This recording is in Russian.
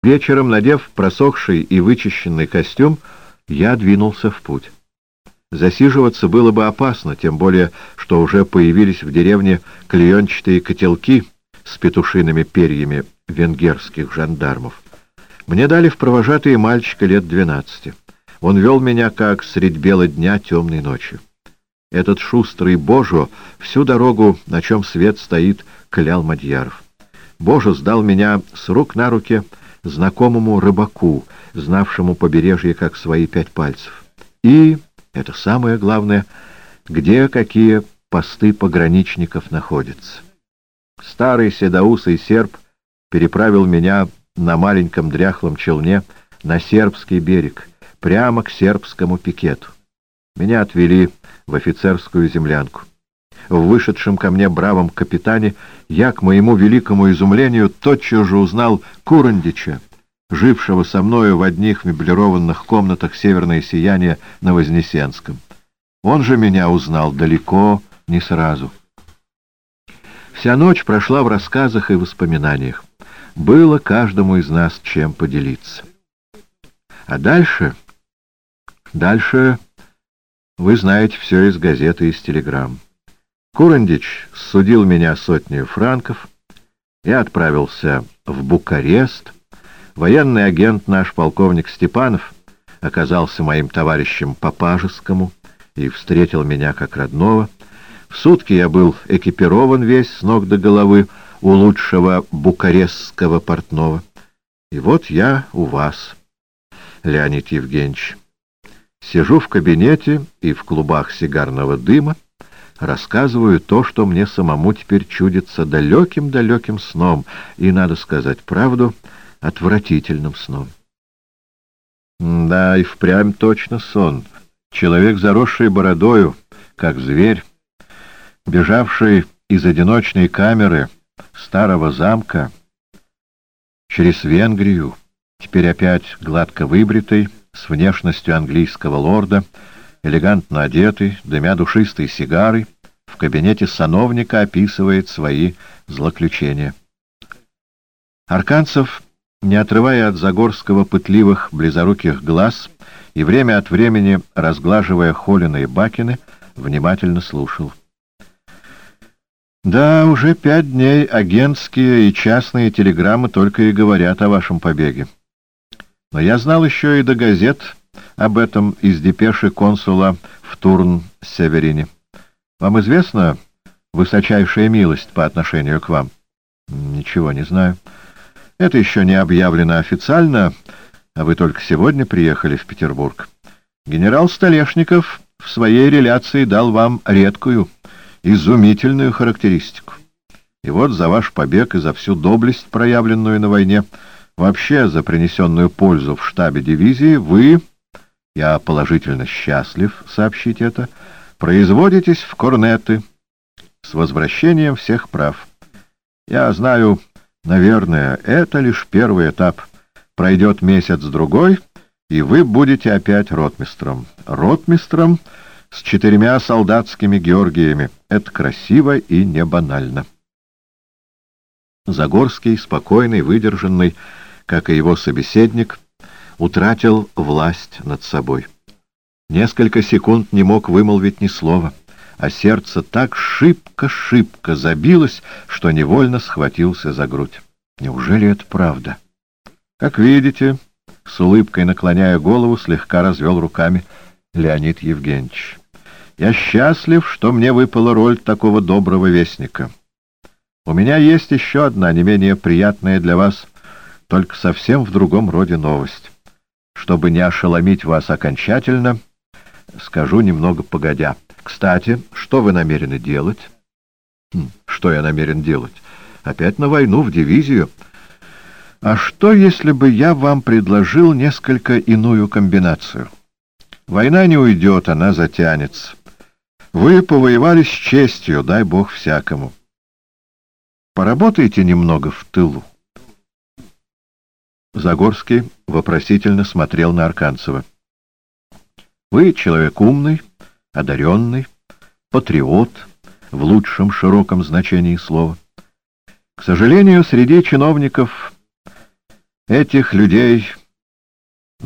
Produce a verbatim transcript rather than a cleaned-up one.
Вечером, надев просохший и вычищенный костюм, я двинулся в путь. Засиживаться было бы опасно, тем более, что уже появились в деревне клеенчатые котелки с петушиными перьями венгерских жандармов. Мне дали в провожатые мальчика лет двенадцати. Он вел меня, как средь бела дня темной ночью. Этот шустрый Божо всю дорогу, на чем свет стоит, клял Мадьяров. Божо сдал меня с рук на руки знакомому рыбаку, знавшему побережье как свои пять пальцев. И, это самое главное, где какие посты пограничников находятся. Старый седоусый серб переправил меня на маленьком дряхлом челне на сербский берег, прямо к сербскому пикету. Меня отвели в офицерскую землянку. В вышедшем ко мне бравом капитане я, к моему великому изумлению, тотчас же узнал Курандича, жившего со мною в одних меблированных комнатах «Северное сияние» на Вознесенском. Он же меня узнал далеко, не сразу. Вся ночь прошла в рассказах и воспоминаниях. Было каждому из нас чем поделиться. А дальше... Дальше вы знаете все из газеты и из телеграмм. Курандич судил меня сотню франков. Я отправился в Букарест. Военный агент наш, полковник Степанов, оказался моим товарищем по пажескому и встретил меня как родного. В сутки я был экипирован весь с ног до головы у лучшего букарестского портного. И вот я у вас, Леонид Евгеньевич. Сижу в кабинете и в клубах сигарного дыма рассказываю то, что мне самому теперь чудится далеким-далеким сном, и, надо сказать правду, отвратительным сном. Да, и впрямь точно сон. Человек, заросший бородою, как зверь, бежавший из одиночной камеры старого замка через Венгрию, теперь опять гладко выбритый, с внешностью английского лорда, элегантно одетый, дымя душистой сигарой, в кабинете сановника описывает свои злоключения. Арканцев, не отрывая от Загорского пытливых, близоруких глаз и время от времени разглаживая Холины и Бакины, внимательно слушал. «Да, уже пять дней агентские и частные телеграммы только и говорят о вашем побеге. Но я знал еще и до газет об этом из депеши консула в Турн-Северине. Вам известна высочайшая милость по отношению к вам?» «Ничего не знаю. Это еще не объявлено официально, а вы только сегодня приехали в Петербург. Генерал Столешников в своей реляции дал вам редкую, изумительную характеристику. И вот за ваш побег и за всю доблесть, проявленную на войне, вообще за принесенную пользу в штабе дивизии, вы, я положительно счастлив сообщить это, производитесь в корнеты с возвращением всех прав. Я знаю, наверное, это лишь первый этап. Пройдет месяц-другой, и вы будете опять ротмистром. Ротмистром с четырьмя солдатскими Георгиями. Это красиво и не банально. Загорский, спокойный, выдержанный, как и его собеседник, утратил власть над собой. Несколько секунд не мог вымолвить ни слова, а сердце так шибко-шибко забилось, что невольно схватился за грудь. Неужели это правда? Как видите, с улыбкой наклоняя голову, слегка развел руками Леонид Евгеньевич. Я счастлив, что мне выпала роль такого доброго вестника. У меня есть еще одна, не менее приятная для вас, только совсем в другом роде новость. Чтобы не ошеломить вас окончательно, скажу немного погодя. Кстати, что вы намерены делать? Хм, что я намерен делать? Опять на войну, в дивизию. А что, если бы я вам предложил несколько иную комбинацию? Война не уйдет, она затянется. Вы повоевали с честью, дай бог всякому. Поработайте немного в тылу. Загорский вопросительно смотрел на Арканцева. Вы человек умный, одаренный, патриот в лучшем широком значении слова. К сожалению, среди чиновников Этих людей